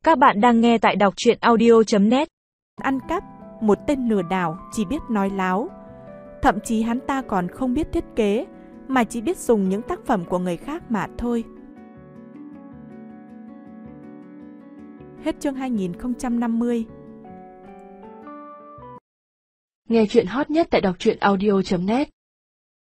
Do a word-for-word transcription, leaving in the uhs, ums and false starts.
Các bạn đang nghe tại đọc truyện audio chấm net. Ăn cắp, một tên lừa đảo chỉ biết nói láo. Thậm chí hắn ta còn không biết thiết kế, mà chỉ biết dùng những tác phẩm của người khác mà thôi. Hết chương hai nghìn không trăm năm mươi. Nghe truyện hot nhất tại đọc truyện audio chấm net.